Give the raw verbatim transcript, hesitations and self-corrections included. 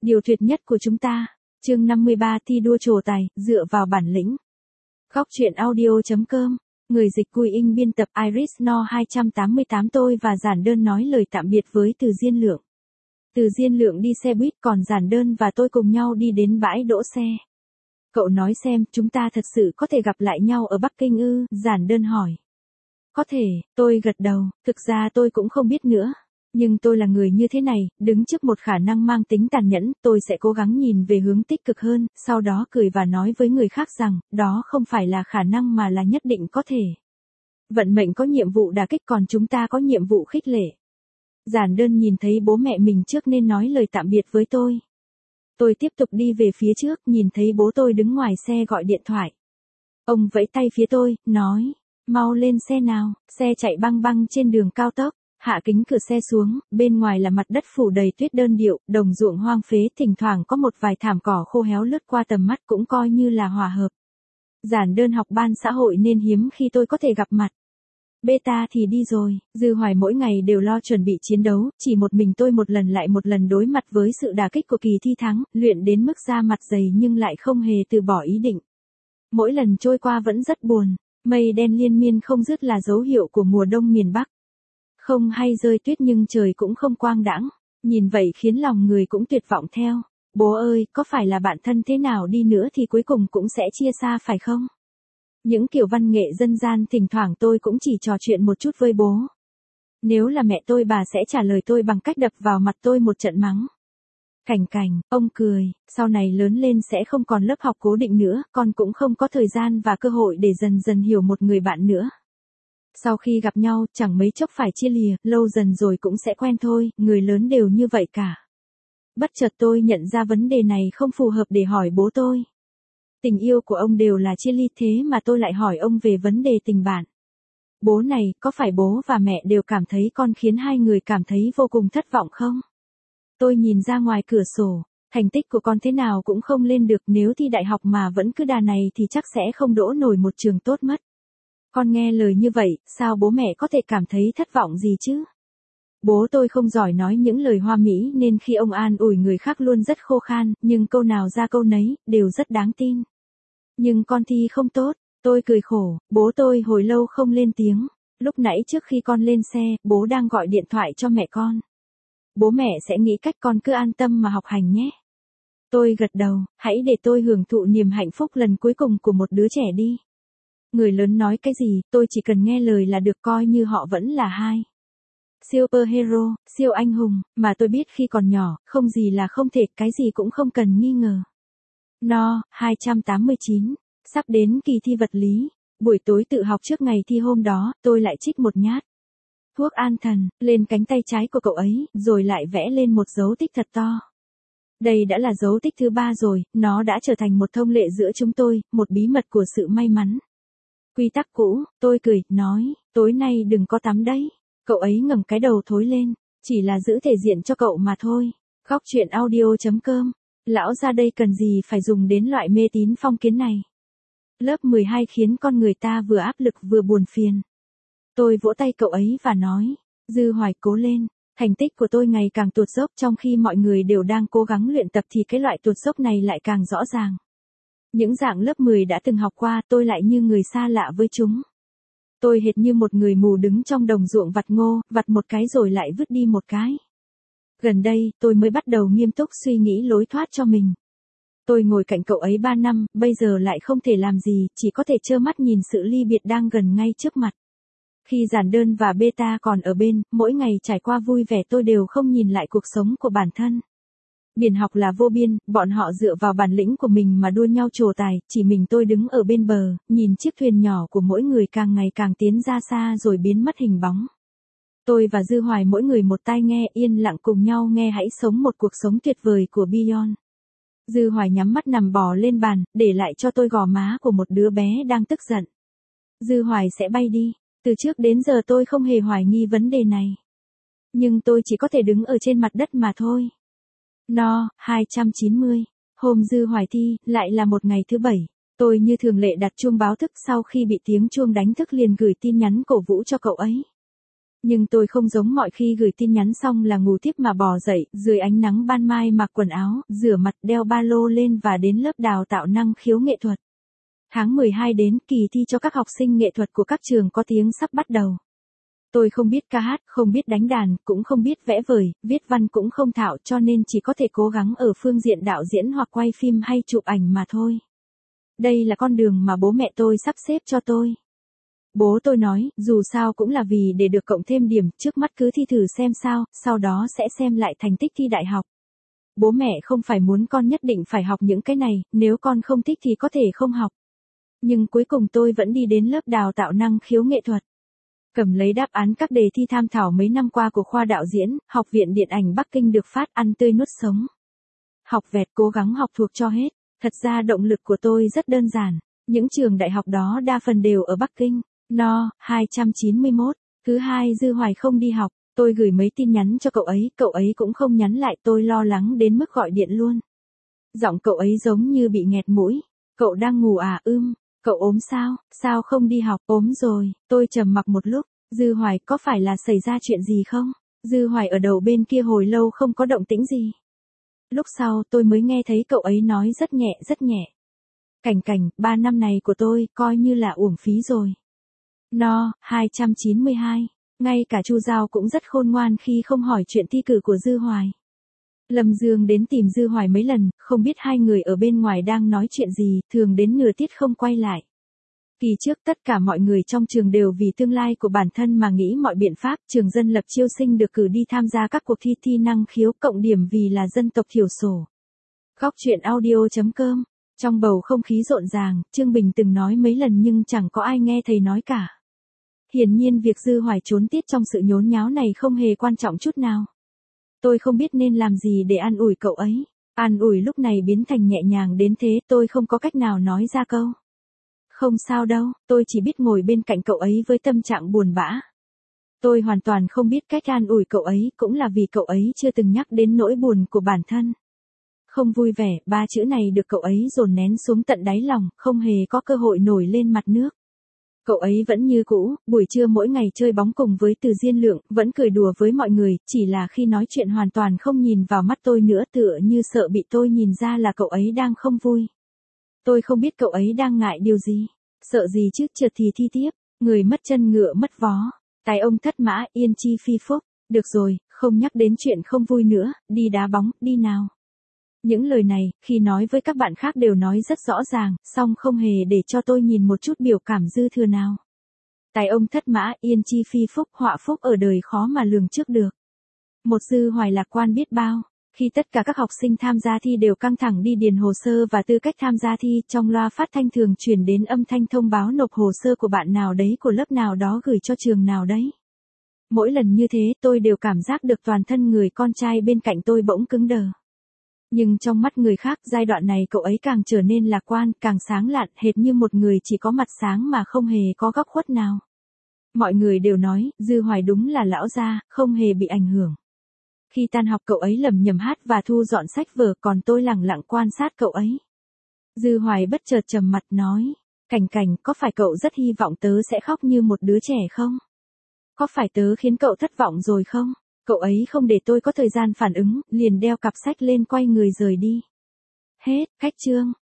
Điều tuyệt nhất của chúng ta. Chương năm mươi ba thi đua trổ tài, dựa vào bản lĩnh. Góc truyện audio.com. Người dịch Cui In biên tập Iris No hai trăm tám mươi tám. Tôi và Giản Đơn nói lời tạm biệt với Từ Diên Lượng. Từ Diên Lượng đi xe buýt, còn Giản Đơn và tôi cùng nhau đi đến bãi đỗ xe. Cậu nói xem, chúng ta thật sự có thể gặp lại nhau ở Bắc Kinh ư? Giản Đơn hỏi. Có thể, tôi gật đầu, thực ra tôi cũng không biết nữa. Nhưng tôi là người như thế này, đứng trước một khả năng mang tính tàn nhẫn, tôi sẽ cố gắng nhìn về hướng tích cực hơn, sau đó cười và nói với người khác rằng, đó không phải là khả năng mà là nhất định có thể. Vận mệnh có nhiệm vụ đả kích, còn chúng ta có nhiệm vụ khích lệ. Giản Đơn nhìn thấy bố mẹ mình trước nên nói lời tạm biệt với tôi. Tôi tiếp tục đi về phía trước, nhìn thấy bố tôi đứng ngoài xe gọi điện thoại. Ông vẫy tay phía tôi, nói, mau lên xe nào. Xe chạy băng băng trên đường cao tốc. Hạ kính cửa xe xuống, bên ngoài là mặt đất phủ đầy tuyết đơn điệu, đồng ruộng hoang phế, thỉnh thoảng có một vài thảm cỏ khô héo lướt qua tầm mắt, cũng coi như là hòa hợp. Giản Đơn học ban xã hội nên hiếm khi tôi có thể gặp mặt. Beta thì đi rồi, Dư Hoài mỗi ngày đều lo chuẩn bị chiến đấu, chỉ một mình tôi một lần lại một lần đối mặt với sự đả kích của kỳ thi thắng, luyện đến mức da mặt dày nhưng lại không hề từ bỏ ý định. Mỗi lần trôi qua vẫn rất buồn, mây đen liên miên không dứt là dấu hiệu của mùa đông miền Bắc. Không hay rơi tuyết nhưng trời cũng không quang đãng, nhìn vậy khiến lòng người cũng tuyệt vọng theo. Bố ơi, có phải là bạn thân thế nào đi nữa thì cuối cùng cũng sẽ chia xa phải không? Những kiểu văn nghệ dân gian thỉnh thoảng tôi cũng chỉ trò chuyện một chút với bố. Nếu là mẹ tôi bà sẽ trả lời tôi bằng cách đập vào mặt tôi một trận mắng. Cảnh cảnh, ông cười, sau này lớn lên sẽ không còn lớp học cố định nữa, con cũng không có thời gian và cơ hội để dần dần hiểu một người bạn nữa. Sau khi gặp nhau, chẳng mấy chốc phải chia lìa, lâu dần rồi cũng sẽ quen thôi, người lớn đều như vậy cả. Bất chợt tôi nhận ra vấn đề này không phù hợp để hỏi bố tôi. Tình yêu của ông đều là chia ly, thế mà tôi lại hỏi ông về vấn đề tình bạn. Bố này, có phải bố và mẹ đều cảm thấy con khiến hai người cảm thấy vô cùng thất vọng không? Tôi nhìn ra ngoài cửa sổ, thành tích của con thế nào cũng không lên được, nếu thi đại học mà vẫn cứ đà này thì chắc sẽ không đỗ nổi một trường tốt mất. Con nghe lời như vậy, sao bố mẹ có thể cảm thấy thất vọng gì chứ? Bố tôi không giỏi nói những lời hoa mỹ nên khi ông an ủi người khác luôn rất khô khan, nhưng câu nào ra câu nấy, đều rất đáng tin. Nhưng con thi không tốt, tôi cười khổ, bố tôi hồi lâu không lên tiếng. Lúc nãy trước khi con lên xe, bố đang gọi điện thoại cho mẹ con. Bố mẹ sẽ nghĩ cách con cứ an tâm mà học hành nhé. Tôi gật đầu, hãy để tôi hưởng thụ niềm hạnh phúc lần cuối cùng của một đứa trẻ đi. Người lớn nói cái gì, tôi chỉ cần nghe lời là được, coi như họ vẫn là hai superhero, siêu anh hùng, mà tôi biết khi còn nhỏ, không gì là không thể, cái gì cũng không cần nghi ngờ. No, hai trăm tám mươi chín. Sắp đến kỳ thi vật lý. Buổi tối tự học trước ngày thi hôm đó, tôi lại trích một nhát thuốc an thần, lên cánh tay trái của cậu ấy, rồi lại vẽ lên một dấu tích thật to. Đây đã là dấu tích thứ ba rồi, nó đã trở thành một thông lệ giữa chúng tôi, một bí mật của sự may mắn. Quy tắc cũ, tôi cười, nói, tối nay đừng có tắm đấy. Cậu ấy ngẩng cái đầu thối lên, chỉ là giữ thể diện cho cậu mà thôi. Góc truyện audio.com. Lão ra đây cần gì phải dùng đến loại mê tín phong kiến này. Lớp mười hai khiến con người ta vừa áp lực vừa buồn phiền. Tôi vỗ tay cậu ấy và nói, Dư Hoài cố lên. Thành tích của tôi ngày càng tuột dốc, trong khi mọi người đều đang cố gắng luyện tập thì cái loại tuột dốc này lại càng rõ ràng. Những dạng lớp mười đã từng học qua, tôi lại như người xa lạ với chúng. Tôi hệt như một người mù đứng trong đồng ruộng vặt ngô, vặt một cái rồi lại vứt đi một cái. Gần đây, tôi mới bắt đầu nghiêm túc suy nghĩ lối thoát cho mình. Tôi ngồi cạnh cậu ấy ba năm, bây giờ lại không thể làm gì, chỉ có thể trơ mắt nhìn sự ly biệt đang gần ngay trước mặt. Khi Giản Đơn và Beta còn ở bên, mỗi ngày trải qua vui vẻ tôi đều không nhìn lại cuộc sống của bản thân. Biển học là vô biên, bọn họ dựa vào bản lĩnh của mình mà đua nhau trổ tài, chỉ mình tôi đứng ở bên bờ, nhìn chiếc thuyền nhỏ của mỗi người càng ngày càng tiến ra xa rồi biến mất hình bóng. Tôi và Dư Hoài mỗi người một tai nghe, yên lặng cùng nhau nghe hãy sống một cuộc sống tuyệt vời của Beyond. Dư Hoài nhắm mắt nằm bò lên bàn, để lại cho tôi gò má của một đứa bé đang tức giận. Dư Hoài sẽ bay đi, từ trước đến giờ tôi không hề hoài nghi vấn đề này. Nhưng tôi chỉ có thể đứng ở trên mặt đất mà thôi. No, hai trăm chín mươi. Hôm Dư Hoài thi, lại là một ngày thứ bảy. Tôi như thường lệ đặt chuông báo thức, sau khi bị tiếng chuông đánh thức liền gửi tin nhắn cổ vũ cho cậu ấy. Nhưng tôi không giống mọi khi gửi tin nhắn xong là ngủ tiếp mà bò dậy, dưới ánh nắng ban mai mặc quần áo, rửa mặt, đeo ba lô lên và đến lớp đào tạo năng khiếu nghệ thuật. Tháng mười hai đến, kỳ thi cho các học sinh nghệ thuật của các trường có tiếng sắp bắt đầu. Tôi không biết ca hát, không biết đánh đàn, cũng không biết vẽ vời, viết văn cũng không thạo, cho nên chỉ có thể cố gắng ở phương diện đạo diễn hoặc quay phim hay chụp ảnh mà thôi. Đây là con đường mà bố mẹ tôi sắp xếp cho tôi. Bố tôi nói, dù sao cũng là vì để được cộng thêm điểm, trước mắt cứ thi thử xem sao, sau đó sẽ xem lại thành tích thi đại học. Bố mẹ không phải muốn con nhất định phải học những cái này, nếu con không thích thì có thể không học. Nhưng cuối cùng tôi vẫn đi đến lớp đào tạo năng khiếu nghệ thuật. Cầm lấy đáp án các đề thi tham khảo mấy năm qua của khoa đạo diễn, Học viện Điện ảnh Bắc Kinh được phát ăn tươi nuốt sống. Học vẹt, cố gắng học thuộc cho hết. Thật ra động lực của tôi rất đơn giản. Những trường đại học đó đa phần đều ở Bắc Kinh. No, hai trăm chín mươi mốt. Thứ hai Dư Hoài không đi học. Tôi gửi mấy tin nhắn cho cậu ấy, cậu ấy cũng không nhắn lại, tôi lo lắng đến mức gọi điện luôn. Giọng cậu ấy giống như bị nghẹt mũi. Cậu đang ngủ à? Ưm. Cậu ốm sao? Sao không đi học? Ốm rồi. Tôi trầm mặc một lúc. Dư Hoài, có phải là xảy ra chuyện gì không? Dư Hoài ở đầu bên kia hồi lâu không có động tĩnh gì. Lúc sau tôi mới nghe thấy cậu ấy nói rất nhẹ rất nhẹ. Cảnh cảnh, ba năm này của tôi coi như là uổng phí rồi. No, hai trăm chín mươi hai. Ngay cả Chu Giao cũng rất khôn ngoan khi không hỏi chuyện thi cử của Dư Hoài. Lâm Dương đến tìm Dư Hoài mấy lần, không biết hai người ở bên ngoài đang nói chuyện gì, thường đến nửa tiết không quay lại. Kỳ trước tất cả mọi người trong trường đều vì tương lai của bản thân mà nghĩ mọi biện pháp, trường dân lập chiêu sinh được cử đi tham gia các cuộc thi thi năng khiếu, cộng điểm vì là dân tộc thiểu số. Góc truyện audio chấm com. Trong bầu không khí rộn ràng, Trương Bình từng nói mấy lần nhưng chẳng có ai nghe thầy nói cả. Hiển nhiên việc Dư Hoài trốn tiết trong sự nhốn nháo này không hề quan trọng chút nào. Tôi không biết nên làm gì để an ủi cậu ấy. An ủi lúc này biến thành nhẹ nhàng đến thế, tôi không có cách nào nói ra câu. Không sao đâu, tôi chỉ biết ngồi bên cạnh cậu ấy với tâm trạng buồn bã. Tôi hoàn toàn không biết cách an ủi cậu ấy, cũng là vì cậu ấy chưa từng nhắc đến nỗi buồn của bản thân. Không vui vẻ, ba chữ này được cậu ấy dồn nén xuống tận đáy lòng, không hề có cơ hội nổi lên mặt nước. Cậu ấy vẫn như cũ, buổi trưa mỗi ngày chơi bóng cùng với Từ Diên Lượng, vẫn cười đùa với mọi người, chỉ là khi nói chuyện hoàn toàn không nhìn vào mắt tôi nữa, tựa như sợ bị tôi nhìn ra là cậu ấy đang không vui. Tôi không biết cậu ấy đang ngại điều gì, sợ gì chứ, trượt thì thi tiếp, người mất chân ngựa mất vó, tài ông thất mã, yên chi phi phúc. Được rồi, không nhắc đến chuyện không vui nữa, đi đá bóng, đi nào. Những lời này, khi nói với các bạn khác đều nói rất rõ ràng, song không hề để cho tôi nhìn một chút biểu cảm dư thừa nào. Tài ông thất mã, yên chi phi phúc, họa phúc ở đời khó mà lường trước được. Một Dư Hoài lạc quan biết bao. Khi tất cả các học sinh tham gia thi đều căng thẳng đi điền hồ sơ và tư cách tham gia thi, trong loa phát thanh thường truyền đến âm thanh thông báo nộp hồ sơ của bạn nào đấy của lớp nào đó gửi cho trường nào đấy. Mỗi lần như thế tôi đều cảm giác được toàn thân người con trai bên cạnh tôi bỗng cứng đờ. Nhưng trong mắt người khác, giai đoạn này cậu ấy càng trở nên lạc quan, càng sáng lạn, hệt như một người chỉ có mặt sáng mà không hề có góc khuất nào. Mọi người đều nói, Dư Hoài đúng là lão gia, không hề bị ảnh hưởng. Khi tan học cậu ấy lẩm nhẩm hát và thu dọn sách vở, còn tôi lẳng lặng quan sát cậu ấy. Dư Hoài bất chợt trầm mặt nói, Cảnh Cảnh, có phải cậu rất hy vọng tớ sẽ khóc như một đứa trẻ không? Có phải tớ khiến cậu thất vọng rồi không? Cậu ấy không để tôi có thời gian phản ứng, liền đeo cặp sách lên quay người rời đi. Hết, cách chương.